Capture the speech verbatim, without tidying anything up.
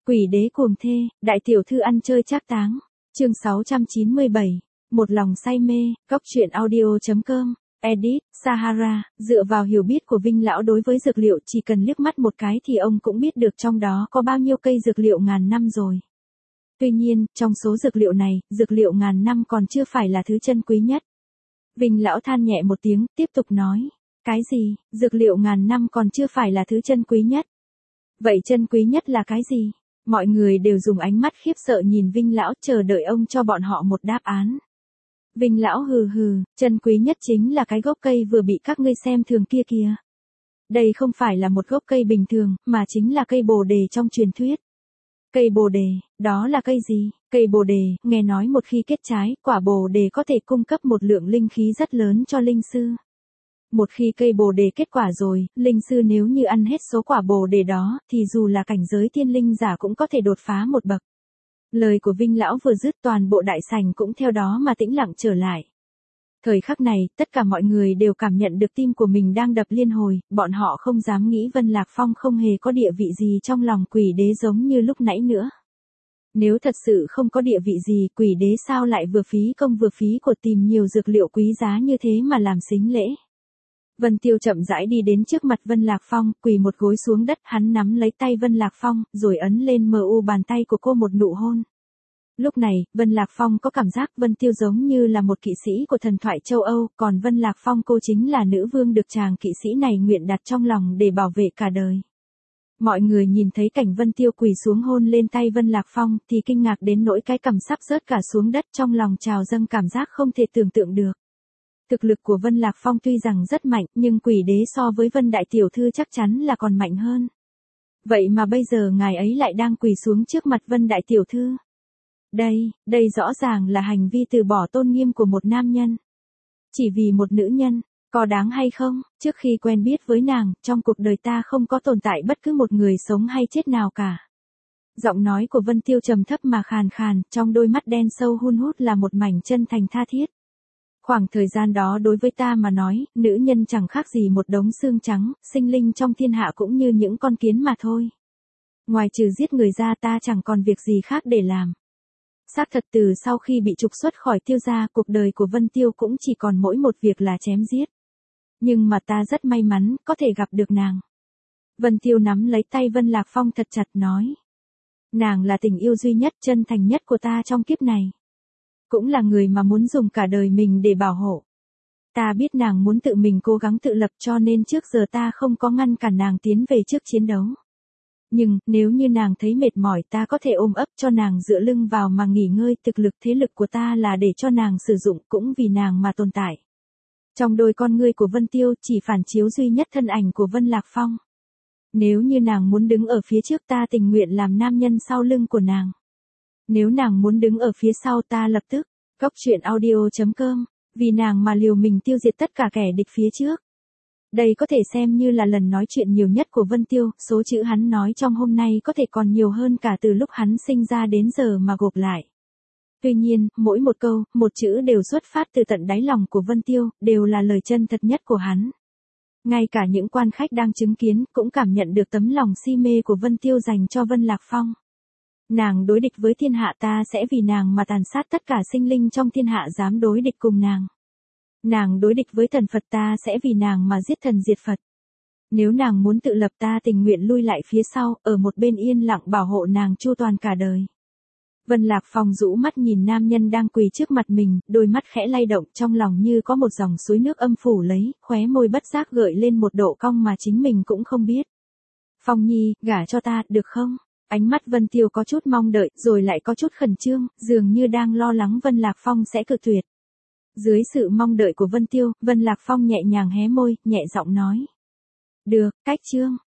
Quỷ đế cuồng thê, đại tiểu thư ăn chơi trác táng. Chương sáu trăm chín mươi bảy. Một lòng say mê, góc truyện audio chấm com. Edit, Sahara, dựa vào hiểu biết của Vinh lão đối với dược liệu chỉ cần liếc mắt một cái thì ông cũng biết được trong đó có bao nhiêu cây dược liệu ngàn năm rồi. Tuy nhiên, trong số dược liệu này, dược liệu ngàn năm còn chưa phải là thứ chân quý nhất. Vinh lão than nhẹ một tiếng, tiếp tục nói. Cái gì, dược liệu ngàn năm còn chưa phải là thứ chân quý nhất? Vậy chân quý nhất là cái gì? Mọi người đều dùng ánh mắt khiếp sợ nhìn Vinh lão chờ đợi ông cho bọn họ một đáp án. Vinh lão hừ hừ, chân quý nhất chính là cái gốc cây vừa bị các ngươi xem thường kia kìa. Đây không phải là một gốc cây bình thường, mà chính là cây bồ đề trong truyền thuyết. Cây bồ đề, đó là cây gì? Cây bồ đề, nghe nói một khi kết trái, quả bồ đề có thể cung cấp một lượng linh khí rất lớn cho linh sư. Một khi cây bồ đề kết quả rồi, linh sư nếu như ăn hết số quả bồ đề đó, thì dù là cảnh giới thiên linh giả cũng có thể đột phá một bậc. Lời của Vinh lão vừa dứt, toàn bộ đại sảnh cũng theo đó mà tĩnh lặng trở lại. Thời khắc này, tất cả mọi người đều cảm nhận được tim của mình đang đập liên hồi, bọn họ không dám nghĩ Vân Lạc Phong không hề có địa vị gì trong lòng quỷ đế giống như lúc nãy nữa. Nếu thật sự không có địa vị gì, quỷ đế sao lại vừa phí công vừa phí của tìm nhiều dược liệu quý giá như thế mà làm sính lễ. Vân Tiêu chậm rãi đi đến trước mặt Vân Lạc Phong, quỳ một gối xuống đất, hắn nắm lấy tay Vân Lạc Phong, rồi ấn lên mờ u bàn tay của cô một nụ hôn. Lúc này, Vân Lạc Phong có cảm giác Vân Tiêu giống như là một kỵ sĩ của thần thoại châu Âu, còn Vân Lạc Phong cô chính là nữ vương được chàng kỵ sĩ này nguyện đặt trong lòng để bảo vệ cả đời. Mọi người nhìn thấy cảnh Vân Tiêu quỳ xuống hôn lên tay Vân Lạc Phong thì kinh ngạc đến nỗi cái cằm sắp rớt cả xuống đất, trong lòng trào dâng cảm giác không thể tưởng tượng được. Thực lực của Vân Lạc Phong tuy rằng rất mạnh, nhưng quỷ đế so với Vân Đại Tiểu Thư chắc chắn là còn mạnh hơn. Vậy mà bây giờ ngài ấy lại đang quỳ xuống trước mặt Vân Đại Tiểu Thư. Đây, đây rõ ràng là hành vi từ bỏ tôn nghiêm của một nam nhân. Chỉ vì một nữ nhân, có đáng hay không? Trước khi quen biết với nàng, trong cuộc đời ta không có tồn tại bất cứ một người sống hay chết nào cả. Giọng nói của Vân Tiêu trầm thấp mà khàn khàn, trong đôi mắt đen sâu hun hút là một mảnh chân thành tha thiết. Khoảng thời gian đó đối với ta mà nói, nữ nhân chẳng khác gì một đống xương trắng, sinh linh trong thiên hạ cũng như những con kiến mà thôi. Ngoài trừ giết người ra ta chẳng còn việc gì khác để làm. Xác thật từ sau khi bị trục xuất khỏi Tiêu gia, cuộc đời của Vân Tiêu cũng chỉ còn mỗi một việc là chém giết. Nhưng mà ta rất may mắn, có thể gặp được nàng. Vân Tiêu nắm lấy tay Vân Lạc Phong thật chặt nói. Nàng là tình yêu duy nhất, chân thành nhất của ta trong kiếp này. Cũng là người mà muốn dùng cả đời mình để bảo hộ. Ta biết nàng muốn tự mình cố gắng tự lập cho nên trước giờ ta không có ngăn cản nàng tiến về trước chiến đấu. Nhưng, nếu như nàng thấy mệt mỏi ta có thể ôm ấp cho nàng dựa lưng vào mà nghỉ ngơi, thực lực thế lực của ta là để cho nàng sử dụng cũng vì nàng mà tồn tại. Trong đôi con ngươi của Vân Tiêu chỉ phản chiếu duy nhất thân ảnh của Vân Lạc Phong. Nếu như nàng muốn đứng ở phía trước ta tình nguyện làm nam nhân sau lưng của nàng. Nếu nàng muốn đứng ở phía sau ta lập tức, góc truyện audio chấm com, vì nàng mà liều mình tiêu diệt tất cả kẻ địch phía trước. Đây có thể xem như là lần nói chuyện nhiều nhất của Vân Tiêu, số chữ hắn nói trong hôm nay có thể còn nhiều hơn cả từ lúc hắn sinh ra đến giờ mà gộp lại. Tuy nhiên, mỗi một câu, một chữ đều xuất phát từ tận đáy lòng của Vân Tiêu, đều là lời chân thật nhất của hắn. Ngay cả những quan khách đang chứng kiến cũng cảm nhận được tấm lòng si mê của Vân Tiêu dành cho Vân Lạc Phong. Nàng đối địch với thiên hạ ta sẽ vì nàng mà tàn sát tất cả sinh linh trong thiên hạ dám đối địch cùng nàng. Nàng đối địch với thần Phật ta sẽ vì nàng mà giết thần diệt Phật. Nếu nàng muốn tự lập ta tình nguyện lui lại phía sau, ở một bên yên lặng bảo hộ nàng chu toàn cả đời. Vân Lạc Phong rũ mắt nhìn nam nhân đang quỳ trước mặt mình, đôi mắt khẽ lay động, trong lòng như có một dòng suối nước âm phủ lấy, khóe môi bất giác gợi lên một độ cong mà chính mình cũng không biết. Phong Nhi, gả cho ta, được không? Ánh mắt Vân Tiêu có chút mong đợi, rồi lại có chút khẩn trương, dường như đang lo lắng Vân Lạc Phong sẽ cự tuyệt. Dưới sự mong đợi của Vân Tiêu, Vân Lạc Phong nhẹ nhàng hé môi, nhẹ giọng nói. Được, cách chương.